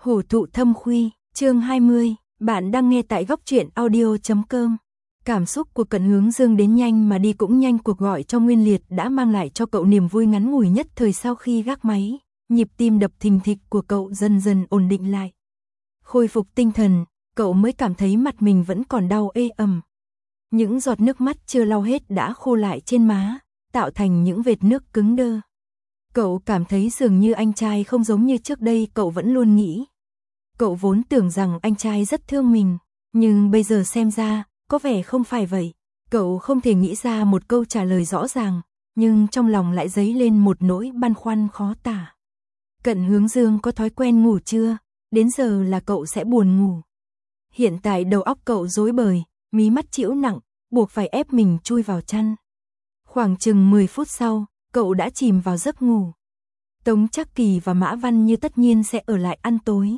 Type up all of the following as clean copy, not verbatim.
Hổ thụ thâm khuy, chương 20, bạn đang nghe tại góc truyện audio.com. Cảm xúc của Cận Hướng Dương đến nhanh mà đi cũng nhanh, cuộc gọi cho Nguyên Liệt đã mang lại cho cậu niềm vui ngắn ngủi nhất thời. Sau khi gác máy, nhịp tim đập thình thịch của cậu dần dần ổn định lại. Khôi phục tinh thần, cậu mới cảm thấy mặt mình vẫn còn đau ê ẩm. Những giọt nước mắt chưa lau hết đã khô lại trên má, tạo thành những vệt nước cứng đơ. Cậu cảm thấy dường như anh trai không giống như trước đây. Cậu vẫn luôn nghĩ, cậu vốn tưởng rằng anh trai rất thương mình, nhưng bây giờ xem ra, có vẻ không phải vậy. Cậu không thể nghĩ ra một câu trả lời rõ ràng, nhưng trong lòng lại dấy lên một nỗi băn khoăn khó tả. Cận Hướng Dương có thói quen ngủ chưa? Đến giờ là cậu sẽ buồn ngủ. Hiện tại đầu óc cậu rối bời, mí mắt chịu nặng, buộc phải ép mình chui vào chăn. Khoảng chừng 10 phút sau, cậu đã chìm vào giấc ngủ. Tống Trác Kỳ và Mã Văn Như tất nhiên sẽ ở lại ăn tối.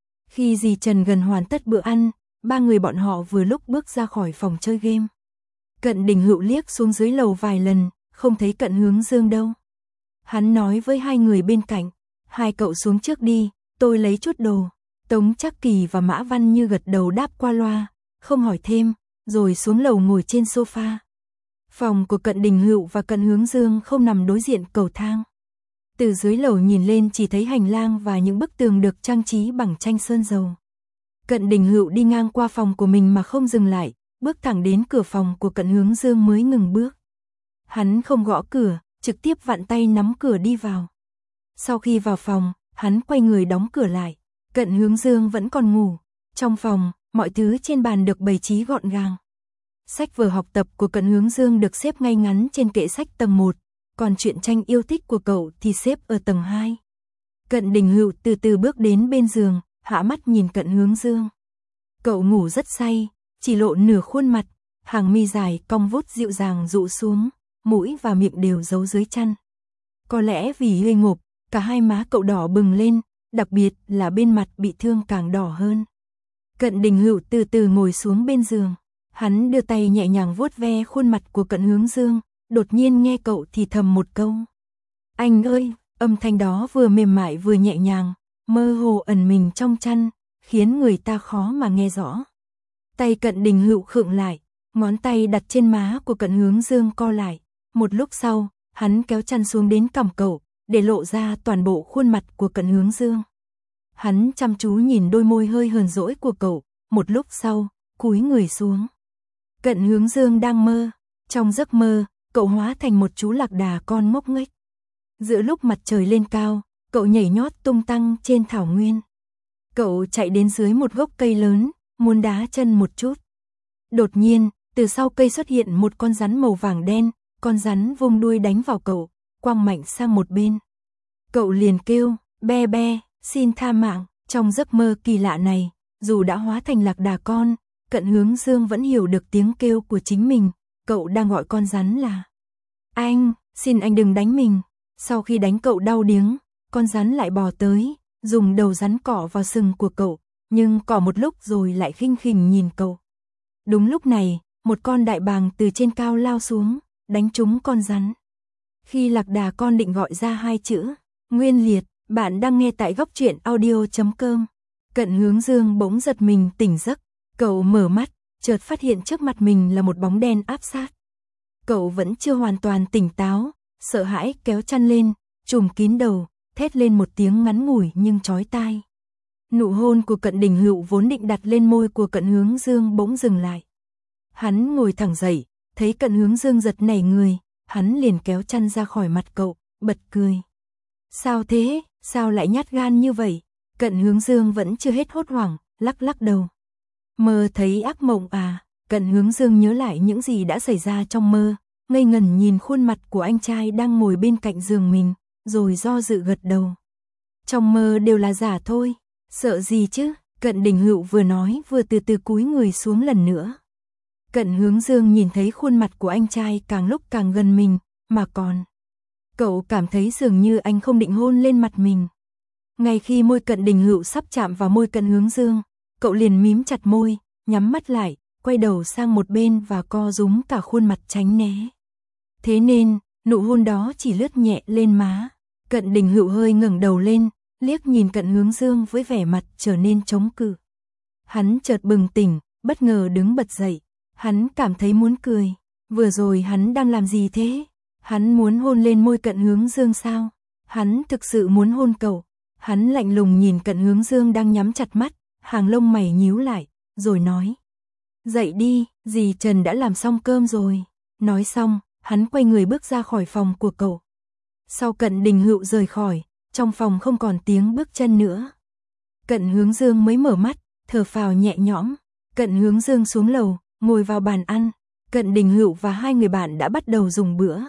Khi dì Trần gần hoàn tất bữa ăn, ba người bọn họ vừa lúc bước ra khỏi phòng chơi game. Cận Đình Hựu liếc xuống dưới lầu vài lần, không thấy Cận Hướng Dương đâu. Hắn nói với hai người bên cạnh, hai cậu xuống trước đi, tôi lấy chút đồ. Tống Trác Kỳ và Mã Văn Như gật đầu đáp qua loa, không hỏi thêm, rồi xuống lầu ngồi trên sofa. Phòng của Cận Đình Hựu và Cận Hướng Dương không nằm đối diện cầu thang. Từ dưới lầu nhìn lên chỉ thấy hành lang và những bức tường được trang trí bằng tranh sơn dầu. Cận Đình Hựu đi ngang qua phòng của mình mà không dừng lại, bước thẳng đến cửa phòng của Cận Hướng Dương mới ngừng bước. Hắn không gõ cửa, trực tiếp vặn tay nắm cửa đi vào. Sau khi vào phòng, hắn quay người đóng cửa lại. Cận Hướng Dương vẫn còn ngủ. Trong phòng, mọi thứ trên bàn được bày trí gọn gàng. Sách vở học tập của Cận Hướng Dương được xếp ngay ngắn trên kệ sách tầng 1, còn truyện tranh yêu thích của cậu thì xếp ở tầng 2. Cận Đình Hựu từ từ bước đến bên giường, hạ mắt nhìn Cận Hướng Dương. Cậu ngủ rất say, chỉ lộ nửa khuôn mặt, hàng mi dài cong vút dịu dàng rụ xuống, mũi và miệng đều giấu dưới chăn. Có lẽ vì huê ngộp, cả hai má cậu đỏ bừng lên, đặc biệt là bên mặt bị thương càng đỏ hơn. Cận Đình Hựu từ từ ngồi xuống bên giường. Hắn đưa tay nhẹ nhàng vuốt ve khuôn mặt của Cận Hướng Dương, đột nhiên nghe cậu thì thầm một câu. Anh ơi, âm thanh đó vừa mềm mại vừa nhẹ nhàng, mơ hồ ẩn mình trong chăn, khiến người ta khó mà nghe rõ. Tay Cận Đình Hựu khựng lại, ngón tay đặt trên má của Cận Hướng Dương co lại. Một lúc sau, hắn kéo chăn xuống đến cằm cậu, để lộ ra toàn bộ khuôn mặt của Cận Hướng Dương. Hắn chăm chú nhìn đôi môi hơi hờn dỗi của cậu, một lúc sau, cúi người xuống. Cận Hướng Dương đang mơ. Trong giấc mơ, cậu hóa thành một chú lạc đà con ngốc nghếch. Giữa lúc mặt trời lên cao, cậu nhảy nhót tung tăng trên thảo nguyên. Cậu chạy đến dưới một gốc cây lớn, muốn đá chân một chút. Đột nhiên, từ sau cây xuất hiện một con rắn màu vàng đen, con rắn vung đuôi đánh vào cậu, quăng mạnh sang một bên. Cậu liền kêu, be be, xin tha mạng. Trong giấc mơ kỳ lạ này, dù đã hóa thành lạc đà con, Cận Hướng Dương vẫn hiểu được tiếng kêu của chính mình. Cậu đang gọi con rắn là anh, xin anh đừng đánh mình. Sau khi đánh cậu đau điếng, con rắn lại bò tới, dùng đầu rắn cọ vào sừng của cậu, nhưng cọ một lúc rồi lại khinh khỉnh nhìn cậu. Đúng lúc này, một con đại bàng từ trên cao lao xuống, đánh trúng con rắn. Khi lạc đà con định gọi ra hai chữ Nguyên Liệt, bạn đang nghe tại góc truyện audio.com. Cận Hướng Dương bỗng giật mình tỉnh giấc. Cậu mở mắt, chợt phát hiện trước mặt mình là một bóng đen áp sát. Cậu vẫn chưa hoàn toàn tỉnh táo, sợ hãi kéo chăn lên, trùm kín đầu, thét lên một tiếng ngắn ngủi nhưng chói tai. Nụ hôn của Cận Đình Hựu vốn định đặt lên môi của Cận Hướng Dương bỗng dừng lại. Hắn ngồi thẳng dậy, thấy Cận Hướng Dương giật nảy người, hắn liền kéo chăn ra khỏi mặt cậu, bật cười. Sao thế, sao lại nhát gan như vậy? Cận Hướng Dương vẫn chưa hết hốt hoảng, lắc lắc đầu. Mơ thấy ác mộng à? Cận Hướng Dương nhớ lại những gì đã xảy ra trong mơ, ngây ngẩn nhìn khuôn mặt của anh trai đang ngồi bên cạnh giường mình, rồi do dự gật đầu. Trong mơ đều là giả thôi, sợ gì chứ? Cận Đình Hựu vừa nói vừa từ từ cúi người xuống lần nữa. Cận Hướng Dương nhìn thấy khuôn mặt của anh trai càng lúc càng gần mình, mà còn cậu cảm thấy dường như anh không định hôn lên mặt mình. Ngay khi môi Cận Đình Hựu sắp chạm vào môi Cận Hướng Dương, cậu liền mím chặt môi, nhắm mắt lại, quay đầu sang một bên và co rúm cả khuôn mặt tránh né. Thế nên, nụ hôn đó chỉ lướt nhẹ lên má. Cận Đình Hựu hơi ngẩng đầu lên, liếc nhìn Cận Hướng Dương với vẻ mặt trở nên chống cự. Hắn chợt bừng tỉnh, bất ngờ đứng bật dậy, hắn cảm thấy muốn cười, vừa rồi hắn đang làm gì thế? Hắn muốn hôn lên môi Cận Hướng Dương sao? Hắn thực sự muốn hôn cậu. Hắn lạnh lùng nhìn Cận Hướng Dương đang nhắm chặt mắt, hàng lông mày nhíu lại, rồi nói. Dậy đi, dì Trần đã làm xong cơm rồi. Nói xong, hắn quay người bước ra khỏi phòng của cậu. Sau Cận Đình Hựu rời khỏi, trong phòng không còn tiếng bước chân nữa. Cận Hướng Dương mới mở mắt, thở phào nhẹ nhõm. Cận Hướng Dương xuống lầu, ngồi vào bàn ăn. Cận Đình Hựu và hai người bạn đã bắt đầu dùng bữa.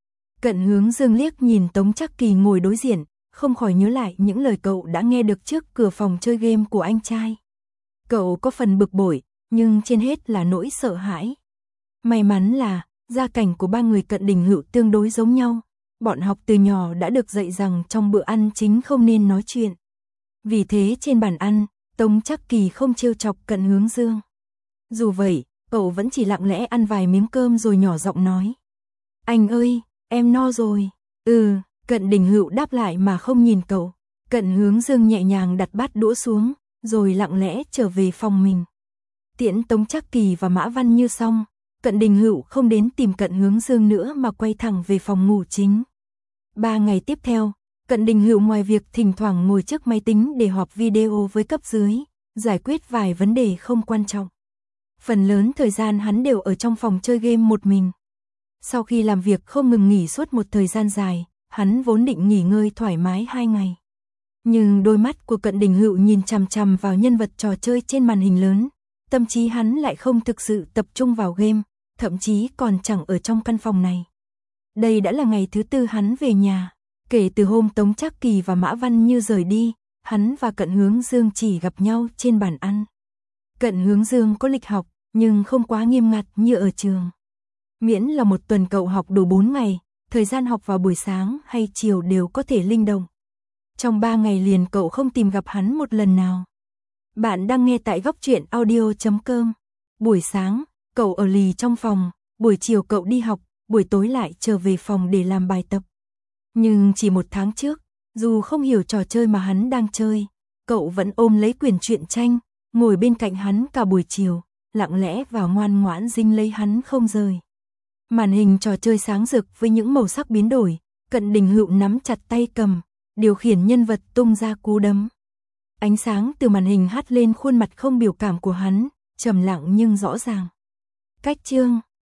Cận Hướng Dương liếc nhìn Tống Trắc Kỳ ngồi đối diện, không khỏi nhớ lại những lời cậu đã nghe được trước cửa phòng chơi game của anh trai. Cậu có phần bực bội, nhưng trên hết là nỗi sợ hãi. May mắn là, gia cảnh của ba người Cận Đình Hựu tương đối giống nhau. Bọn học từ nhỏ đã được dạy rằng trong bữa ăn chính không nên nói chuyện. Vì thế trên bàn ăn, Tống Trắc Kỳ không trêu chọc Cận Hướng Dương. Dù vậy, cậu vẫn chỉ lặng lẽ ăn vài miếng cơm rồi nhỏ giọng nói. Anh ơi, em no rồi. Cận Đình Hựu đáp lại mà không nhìn cậu. Cận Hướng Dương nhẹ nhàng đặt bát đũa xuống, rồi lặng lẽ trở về phòng mình. Tiễn Tống Trắc Kỳ và Mã Văn Như xong, Cận Đình Hựu không đến tìm Cận Hướng Dương nữa mà quay thẳng về phòng ngủ chính. 3 ngày tiếp theo, Cận Đình Hựu ngoài việc thỉnh thoảng ngồi trước máy tính để họp video với cấp dưới, giải quyết vài vấn đề không quan trọng. Phần lớn thời gian hắn đều ở trong phòng chơi game một mình. Sau khi làm việc không ngừng nghỉ suốt một thời gian dài, hắn vốn định nghỉ ngơi thoải mái 2 ngày. Nhưng đôi mắt của Cận Đình Hựu nhìn chằm chằm vào nhân vật trò chơi trên màn hình lớn, tâm trí hắn lại không thực sự tập trung vào game, thậm chí còn chẳng ở trong căn phòng này. Đây đã là ngày thứ 4 hắn về nhà. Kể từ hôm Tống Trắc Kỳ và Mã Văn Như rời đi, hắn và Cận Hướng Dương chỉ gặp nhau trên bàn ăn. Cận Hướng Dương có lịch học, nhưng không quá nghiêm ngặt như ở trường. Miễn là một tuần cậu học đủ 4 ngày, thời gian học vào buổi sáng hay chiều đều có thể linh động. Trong 3 ngày liền cậu không tìm gặp hắn một lần nào. Bạn đang nghe tại Góc Truyện Audio.com. Buổi sáng, cậu ở lì trong phòng, buổi chiều cậu đi học, buổi tối lại trở về phòng để làm bài tập. Nhưng chỉ 1 tháng trước, dù không hiểu trò chơi mà hắn đang chơi, cậu vẫn ôm lấy quyển truyện tranh, ngồi bên cạnh hắn cả buổi chiều, lặng lẽ và ngoan ngoãn dính lấy hắn không rời. Màn hình trò chơi sáng rực với những màu sắc biến đổi, Cận Đình Hựu nắm chặt tay cầm, điều khiển nhân vật tung ra cú đấm. Ánh sáng từ màn hình hắt lên khuôn mặt không biểu cảm của hắn, trầm lặng nhưng rõ ràng. Cách chương